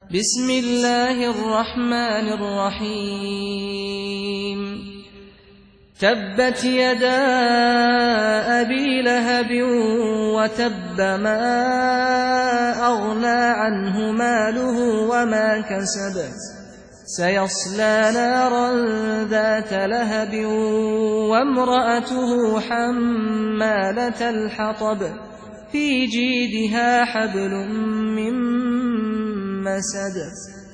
بسم الله الرحمن الرحيم تبت يدا أبي لهب وتب ما أغنى عنه ماله وما كسب سيصلى نارا ذات لهب وامرأته حمالة الحطب في جيدها حبل من مسد